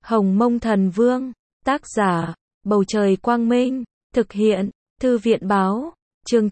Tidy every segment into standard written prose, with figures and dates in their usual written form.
Hồng Mông Thần Vương, tác giả, Bầu Trời Quang Minh, thực hiện, Thư viện Báo, chương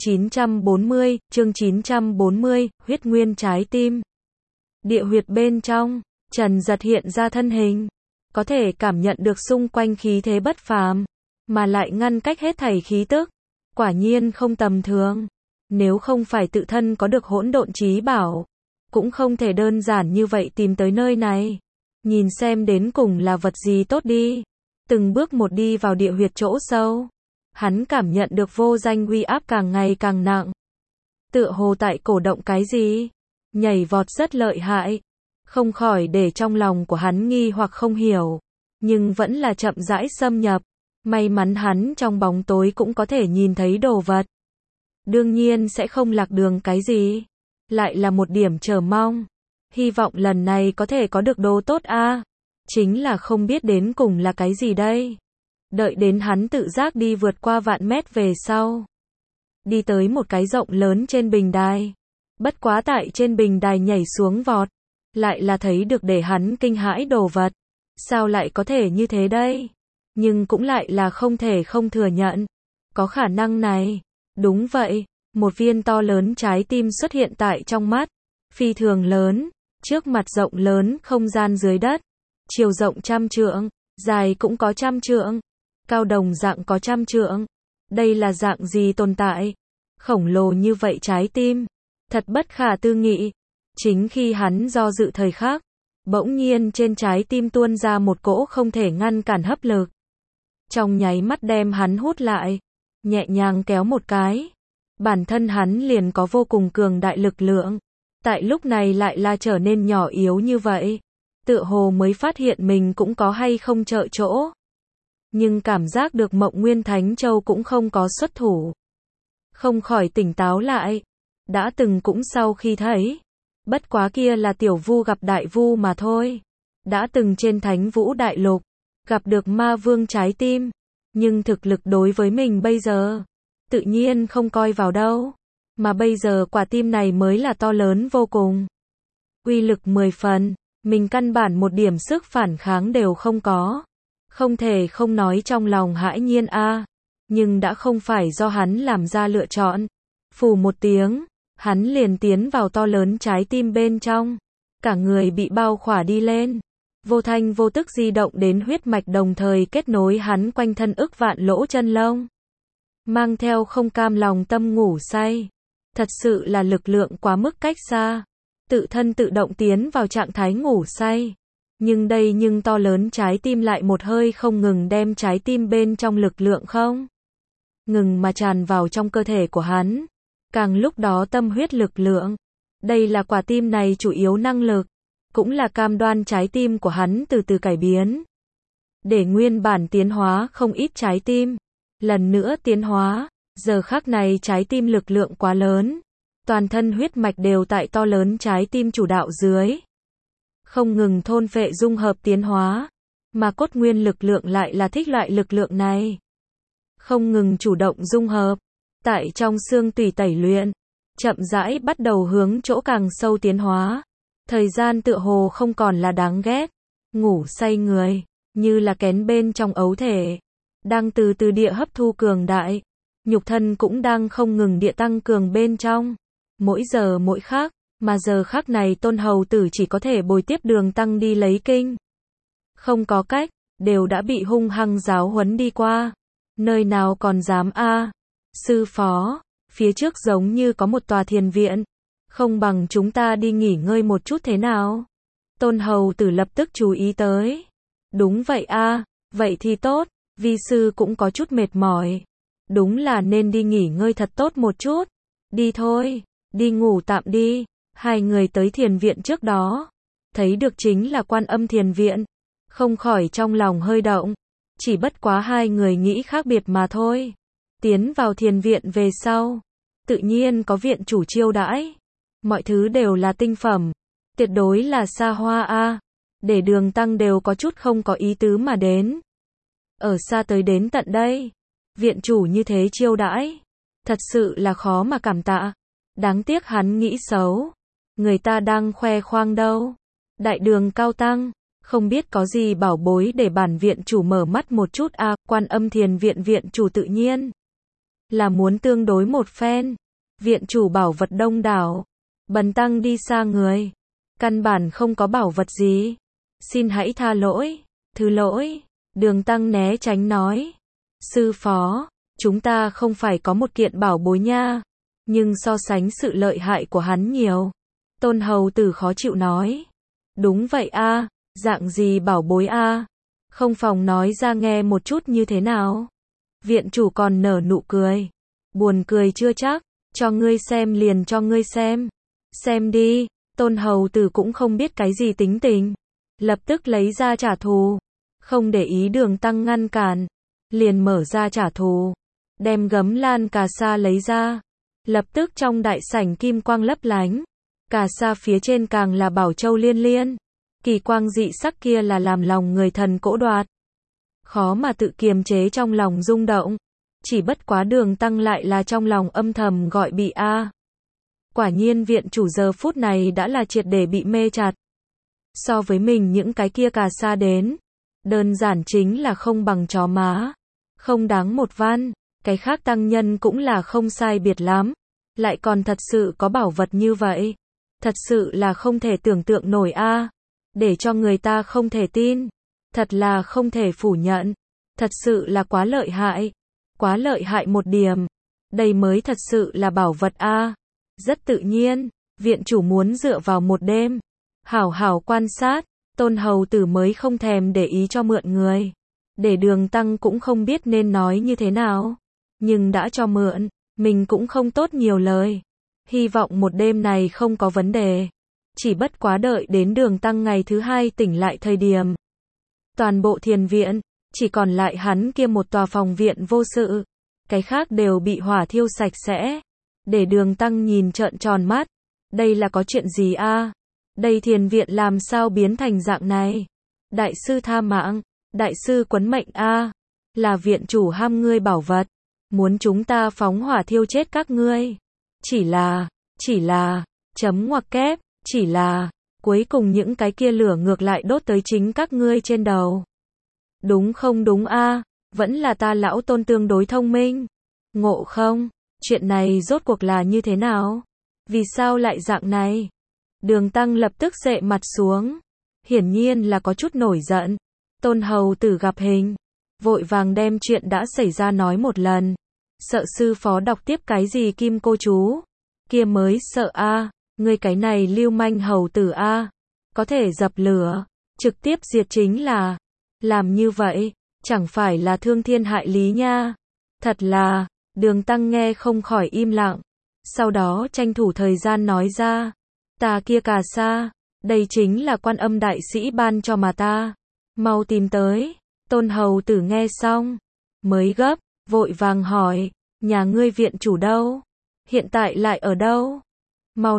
940, huyết nguyên trái tim. Địa huyệt bên trong, Trần Giật hiện ra thân hình, có thể cảm nhận được xung quanh khí thế bất phàm, mà lại ngăn cách hết thảy khí tức, quả nhiên không tầm thường. Nếu không phải tự thân có được hỗn độn chí bảo, cũng không thể đơn giản như vậy tìm tới nơi này. Nhìn xem đến cùng là vật gì tốt đi. Từng bước một đi vào địa huyệt chỗ sâu, hắn cảm nhận được vô danh uy áp càng ngày càng nặng. Tựa hồ tại cổ động cái gì, nhảy vọt rất lợi hại, không khỏi để trong lòng của hắn nghi hoặc không hiểu, nhưng vẫn là chậm rãi xâm nhập. May mắn hắn trong bóng tối cũng có thể nhìn thấy đồ vật. Đương nhiên sẽ không lạc đường cái gì. Lại là một điểm chờ mong. Hy vọng lần này có thể có được đồ tốt a. Chính là không biết đến cùng là cái gì đây. Đợi đến hắn tự giác đi vượt qua vạn mét về sau. Đi tới một cái rộng lớn trên bình đài. Bất quá tại trên bình đài nhảy xuống vọt. Lại là thấy được để hắn kinh hãi đồ vật. Sao lại có thể như thế đây? Nhưng cũng lại là không thể không thừa nhận. Có khả năng này. Đúng vậy, một viên to lớn trái tim xuất hiện tại trong mắt. Phi thường lớn, trước mặt rộng lớn không gian dưới đất. Chiều rộng 100 trượng, dài cũng có 100 trượng, cao đồng dạng có 100 trượng. Đây là dạng gì tồn tại? Khổng lồ như vậy trái tim. Thật bất khả tư nghị. Chính khi hắn do dự thời khắc, bỗng nhiên trên trái tim tuôn ra một cỗ không thể ngăn cản hấp lực. Trong nháy mắt đem hắn hút lại, nhẹ nhàng kéo một cái. Bản thân hắn liền có vô cùng cường đại lực lượng. Tại lúc này lại là trở nên nhỏ yếu như vậy. Tựa hồ mới phát hiện mình cũng có hay không trợ chỗ. Nhưng cảm giác được Mộng Nguyên Thánh Châu cũng không có xuất thủ. Không khỏi tỉnh táo lại. Đã từng cũng sau khi thấy. Bất quá kia là tiểu vu gặp đại vu mà thôi. Đã từng trên Thánh Vũ Đại Lục. Gặp được ma vương trái tim. Nhưng thực lực đối với mình bây giờ. Tự nhiên không coi vào đâu. Mà bây giờ quả tim này mới là to lớn vô cùng. Uy lực 10 phần. Mình căn bản một điểm sức phản kháng đều không có. Không thể không nói trong lòng hãi nhiên a. Nhưng đã không phải do hắn làm ra lựa chọn. Phù một tiếng. Hắn liền tiến vào to lớn trái tim bên trong. Cả người bị bao khỏa đi lên. Vô thanh vô tức di động đến huyết mạch đồng thời kết nối hắn quanh thân ức vạn lỗ chân lông. Mang theo không cam lòng tâm ngủ say. Thật sự là lực lượng quá mức cách xa. Tự thân tự động tiến vào trạng thái ngủ say. Nhưng to lớn trái tim lại một hơi không ngừng đem trái tim bên trong lực lượng không ngừng mà tràn vào trong cơ thể của hắn. Càng lúc đó tâm huyết lực lượng. Đây là quả tim này chủ yếu năng lực. Cũng là cam đoan trái tim của hắn từ từ cải biến. Để nguyên bản tiến hóa không ít trái tim. Lần nữa tiến hóa. Giờ khắc này trái tim lực lượng quá lớn. Toàn thân huyết mạch đều tại to lớn trái tim chủ đạo dưới. Không ngừng thôn phệ dung hợp tiến hóa. Mà cốt nguyên lực lượng lại là thích loại lực lượng này. Không ngừng chủ động dung hợp. Tại trong xương tủy tẩy luyện. Chậm rãi bắt đầu hướng chỗ càng sâu tiến hóa. Thời gian tựa hồ không còn là đáng ghét. Ngủ say người. Như là kén bên trong ấu thể. Đang từ từ địa hấp thu cường đại. Nhục thân cũng đang không ngừng địa tăng cường bên trong. Mỗi giờ mỗi khắc. Mà giờ khắc này Tôn Hầu Tử chỉ có thể bồi tiếp Đường Tăng đi lấy kinh. Không có cách. Đều đã bị hung hăng giáo huấn đi qua. Nơi nào còn dám a. Sư phó. Phía trước giống như có một tòa thiền viện. Không bằng chúng ta đi nghỉ ngơi một chút thế nào? Tôn Hầu Tử lập tức chú ý tới. Đúng vậy a. Vậy thì tốt. Vi sư cũng có chút mệt mỏi. Đúng là nên đi nghỉ ngơi thật tốt một chút. Đi thôi. Đi ngủ tạm đi. Hai người tới thiền viện trước đó. Thấy được chính là Quan Âm thiền viện. Không khỏi trong lòng hơi động. Chỉ bất quá hai người nghĩ khác biệt mà thôi. Tiến vào thiền viện về sau. Tự nhiên có viện chủ chiêu đãi. Mọi thứ đều là tinh phẩm. Tuyệt đối là xa hoa a. Để Đường Tăng đều có chút không có ý tứ mà đến. Ở xa tới đến tận đây. Viện chủ như thế chiêu đãi. Thật sự là khó mà cảm tạ. Đáng tiếc hắn nghĩ xấu. Người ta đang khoe khoang đâu. Đại đường cao tăng. Không biết có gì bảo bối để bản viện chủ mở mắt một chút à, Quan Âm Thiền viện viện chủ tự nhiên là muốn tương đối một phen. Viện chủ bảo vật đông đảo, bần tăng đi xa người, căn bản không có bảo vật gì. Xin hãy tha lỗi, thứ lỗi. Đường tăng né tránh nói. Sư phó, chúng ta không phải có một kiện bảo bối nha, nhưng so sánh sự lợi hại của hắn nhiều. Tôn hầu tử khó chịu nói. Đúng vậy a, dạng gì bảo bối a? Không phòng nói ra nghe một chút như thế nào. Viện chủ còn nở nụ cười. Buồn cười chưa chắc, cho ngươi xem liền cho ngươi xem. Xem đi, Tôn hầu tử cũng không biết cái gì tính tình, lập tức lấy ra trả thù. Không để ý đường tăng ngăn cản, liền mở ra trả thù. Đem gấm lan cà sa lấy ra. Lập tức trong đại sảnh kim quang lấp lánh. Cà sa phía trên càng là bảo châu liên liên. Kỳ quang dị sắc kia là làm lòng người thần cỗ đoạt. Khó mà tự kiềm chế trong lòng rung động. Chỉ bất quá đường tăng lại là trong lòng âm thầm gọi bị a. Quả nhiên viện chủ giờ phút này đã là triệt để bị mê chặt. So với mình những cái kia cà sa đến, đơn giản chính là không bằng chó má. Không đáng một văn. Cái khác tăng nhân cũng là không sai biệt lắm. Lại còn thật sự có bảo vật như vậy. Thật sự là không thể tưởng tượng nổi a. Để cho người ta không thể tin. Thật là không thể phủ nhận. Thật sự là quá lợi hại. Quá lợi hại một điểm. Đây mới thật sự là bảo vật a. Rất tự nhiên, viện chủ muốn dựa vào một đêm. Hảo hảo quan sát, Tôn hầu tử mới không thèm để ý cho mượn người. Để đường tăng cũng không biết nên nói như thế nào. Nhưng đã cho mượn, mình cũng không tốt nhiều lời. Hy vọng một đêm này không có vấn đề. Chỉ bất quá đợi đến đường tăng ngày thứ hai tỉnh lại thời điểm. Toàn bộ thiền viện, chỉ còn lại hắn kia một tòa phòng viện vô sự. Cái khác đều bị hỏa thiêu sạch sẽ. Để đường tăng nhìn trợn tròn mắt. Đây là có chuyện gì a? Đây thiền viện làm sao biến thành dạng này? Đại sư tha mạng, đại sư quấn mệnh a. Là viện chủ ham ngươi bảo vật. Muốn chúng ta phóng hỏa thiêu chết các ngươi. Chỉ là, chấm ngoặc kép, chỉ là, cuối cùng những cái kia lửa ngược lại đốt tới chính các ngươi trên đầu. Đúng không đúng a? Vẫn là ta lão Tôn tương đối thông minh. Ngộ không? Chuyện này rốt cuộc là như thế nào? Vì sao lại dạng này? Đường tăng lập tức dệ mặt xuống. Hiển nhiên là có chút nổi giận. Tôn hầu tử gặp hình, vội vàng đem chuyện đã xảy ra nói một lần. Sợ sư phó đọc tiếp cái gì kim cô chú. Kia mới sợ a. Ngươi cái này lưu manh hầu tử a. Có thể dập lửa, trực tiếp diệt chính là. Làm như vậy, chẳng phải là thương thiên hại lý nha. Thật là, đường tăng nghe không khỏi im lặng. Sau đó tranh thủ thời gian nói ra. Ta kia cà sa, đây chính là Quan Âm đại sĩ ban cho mà ta. Mau tìm tới. Tôn hầu tử nghe xong, mới gấp, vội vàng hỏi, nhà ngươi viện chủ đâu? Hiện tại lại ở đâu? Mau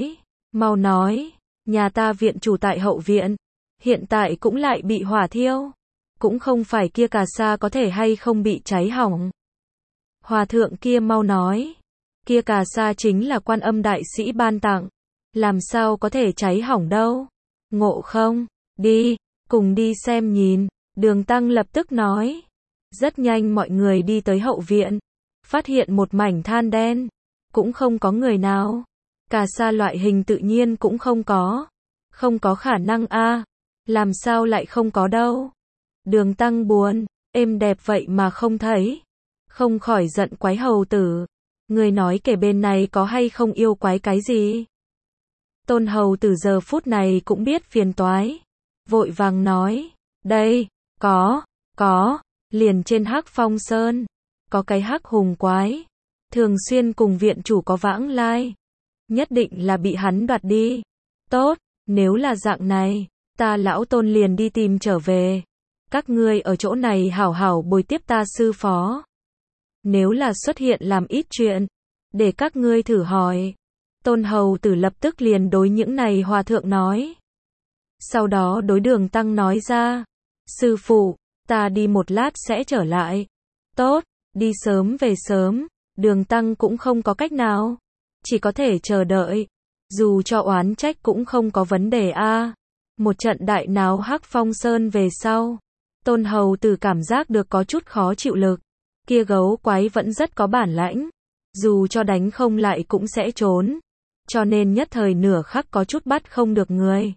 nói, nhà ta viện chủ tại hậu viện, hiện tại cũng lại bị hỏa thiêu. Cũng không phải kia cà sa có thể hay không bị cháy hỏng. Hòa thượng kia mau nói, kia cà sa chính là Quan Âm đại sĩ ban tặng, làm sao có thể cháy hỏng đâu. Ngộ không? Đi, cùng đi xem nhìn. Đường tăng lập tức nói. Rất nhanh mọi người đi tới hậu viện, phát hiện một mảnh than đen, cũng không có người nào. Cà sa loại hình tự nhiên cũng không có. Không có khả năng a. Làm sao lại không có đâu. Đường tăng buồn, êm đẹp vậy mà không thấy. Không khỏi giận quái hầu tử. Người nói kể bên này có hay không yêu quái cái gì? Tôn hầu tử giờ phút này cũng biết phiền toái. Vội vàng nói. Đây, có, liền trên Hắc Phong Sơn. Có cái hắc hùng quái. Thường xuyên cùng viện chủ có vãng lai. Nhất định là bị hắn đoạt đi. Tốt, nếu là dạng này, ta lão Tôn liền đi tìm trở về. Các ngươi ở chỗ này hảo hảo bồi tiếp ta sư phó. Nếu là xuất hiện làm ít chuyện, để các ngươi thử hỏi. Tôn hầu tử lập tức liền đối những này hòa thượng nói. Sau đó đối đường tăng nói ra. Sư phụ, ta đi một lát sẽ trở lại. Tốt, đi sớm về sớm. Đường tăng cũng không có cách nào. Chỉ có thể chờ đợi. Dù cho oán trách cũng không có vấn đề a. Một trận đại náo Hắc Phong Sơn về sau, Tôn Hầu Tử cảm giác được có chút khó chịu lực. Kia gấu quái vẫn rất có bản lãnh, dù cho đánh không lại cũng sẽ trốn, cho nên nhất thời nửa khắc có chút bắt không được người.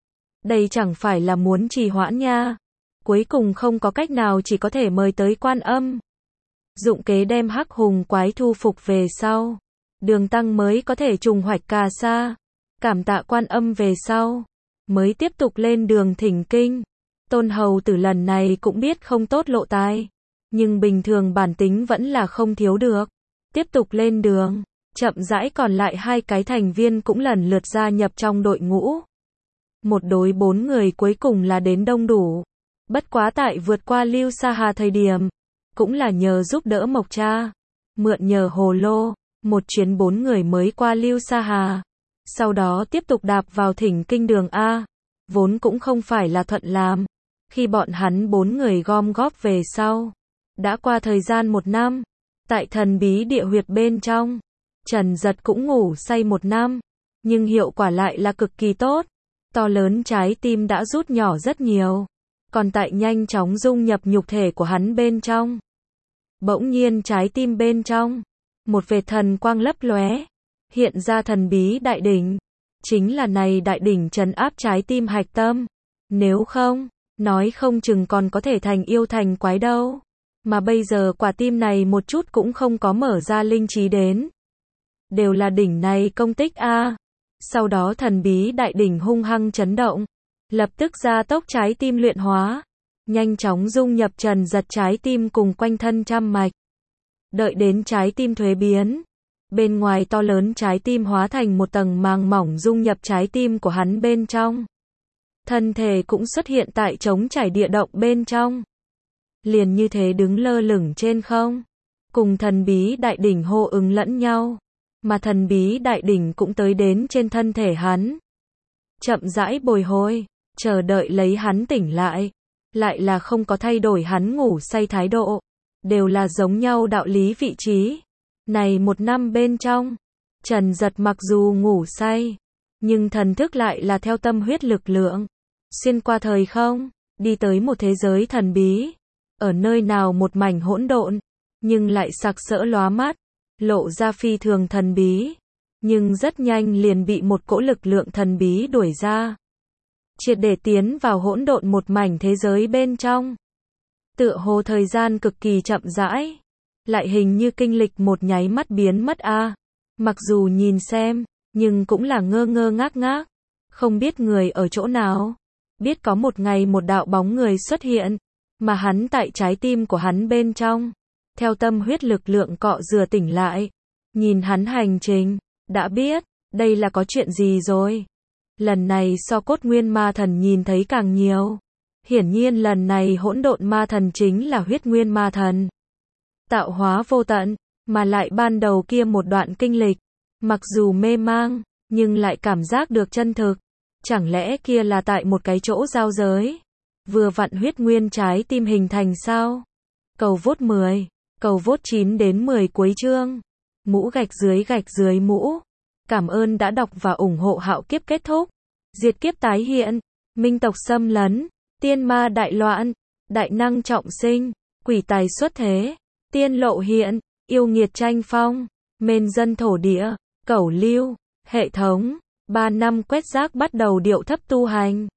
Đây chẳng phải là muốn trì hoãn nha. Cuối cùng không có cách nào, chỉ có thể mời tới Quan Âm. Dụng kế đem Hắc Hùng quái thu phục về sau, Đường Tăng mới có thể trùng hoạch cà sa, cảm tạ Quan Âm về sau, mới tiếp tục lên đường thỉnh kinh. Tôn Hầu Tử lần này cũng biết không tốt lộ tài, nhưng bình thường bản tính vẫn là không thiếu được. Tiếp tục lên đường, chậm rãi còn lại 2 cái thành viên cũng lần lượt gia nhập trong đội ngũ. Một đối 4 người cuối cùng là đến đông đủ. Bất quá tại vượt qua Lưu Sa Hà thời điểm, cũng là nhờ giúp đỡ Mộc Cha, mượn nhờ hồ lô, một chuyến 4 người mới qua Lưu Sa Hà. Sau đó tiếp tục đạp vào thỉnh kinh đường A, vốn cũng không phải là thuận làm. Khi bọn hắn 4 người gom góp về sau, đã qua thời gian 1 năm, tại thần bí địa huyệt bên trong, Trần Giật cũng ngủ say 1 năm, nhưng hiệu quả lại là cực kỳ tốt. To lớn trái tim đã rút nhỏ rất nhiều, còn tại nhanh chóng dung nhập nhục thể của hắn bên trong. Bỗng nhiên trái tim bên trong, một vệt thần quang lấp lóe, hiện ra thần bí đại đỉnh. Chính là này đại đỉnh trấn áp trái tim hạch tâm. Nếu không, nói không chừng còn có thể thành yêu thành quái đâu. Mà bây giờ quả tim này một chút cũng không có mở ra linh trí đến. Đều là đỉnh này công tích a. Sau đó thần bí đại đỉnh hung hăng chấn động, lập tức gia tốc trái tim luyện hóa, nhanh chóng dung nhập Trần Giật trái tim cùng quanh thân trăm mạch. Đợi đến trái tim thuế biến, bên ngoài to lớn trái tim hóa thành một tầng màng mỏng dung nhập trái tim của hắn bên trong. Thân thể cũng xuất hiện tại trống trải địa động bên trong. Liền như thế đứng lơ lửng trên không, cùng thần bí đại đỉnh hô ứng lẫn nhau. Mà thần bí đại đỉnh cũng tới đến trên thân thể hắn. Chậm rãi bồi hồi, chờ đợi lấy hắn tỉnh lại. Lại là không có thay đổi hắn ngủ say thái độ. Đều là giống nhau đạo lý vị trí. Này 1 năm bên trong, Trần Giật mặc dù ngủ say, nhưng thần thức lại là theo tâm huyết lực lượng. Xuyên qua thời không, đi tới một thế giới thần bí. Ở nơi nào một mảnh hỗn độn, nhưng lại sặc sỡ lóa mắt. Lộ ra phi thường thần bí, nhưng rất nhanh liền bị một cỗ lực lượng thần bí đuổi ra. Triệt để tiến vào hỗn độn một mảnh thế giới bên trong. Tựa hồ thời gian cực kỳ chậm rãi, lại hình như kinh lịch một nháy mắt biến mất a. Mặc dù nhìn xem, nhưng cũng là ngơ ngơ ngác ngác, không biết người ở chỗ nào. Biết có một ngày một đạo bóng người xuất hiện, mà hắn tại trái tim của hắn bên trong. Theo tâm huyết lực lượng cọ rửa tỉnh lại, nhìn hắn hành trình, đã biết, đây là có chuyện gì rồi. Lần này so Cốt Nguyên Ma Thần nhìn thấy càng nhiều. Hiển nhiên lần này hỗn độn ma thần chính là Huyết Nguyên Ma Thần. Tạo hóa vô tận, mà lại ban đầu kia một đoạn kinh lịch, mặc dù mê mang, nhưng lại cảm giác được chân thực. Chẳng lẽ kia là tại một cái chỗ giao giới, vừa vặn huyết nguyên trái tim hình thành sao? Cầu vote 10. Cầu vote 9 đến 10 cuối chương. Mũ gạch dưới mũ. Cảm ơn đã đọc và ủng hộ Hạo Kiếp kết thúc. Diệt kiếp tái hiện. Minh tộc xâm lấn. Tiên ma đại loạn. Đại năng trọng sinh. Quỷ tài xuất thế. Tiên lộ hiện. Yêu nghiệt tranh phong. Mên dân thổ địa. Cẩu lưu. Hệ thống. 3 năm quét rác bắt đầu điệu thấp tu hành.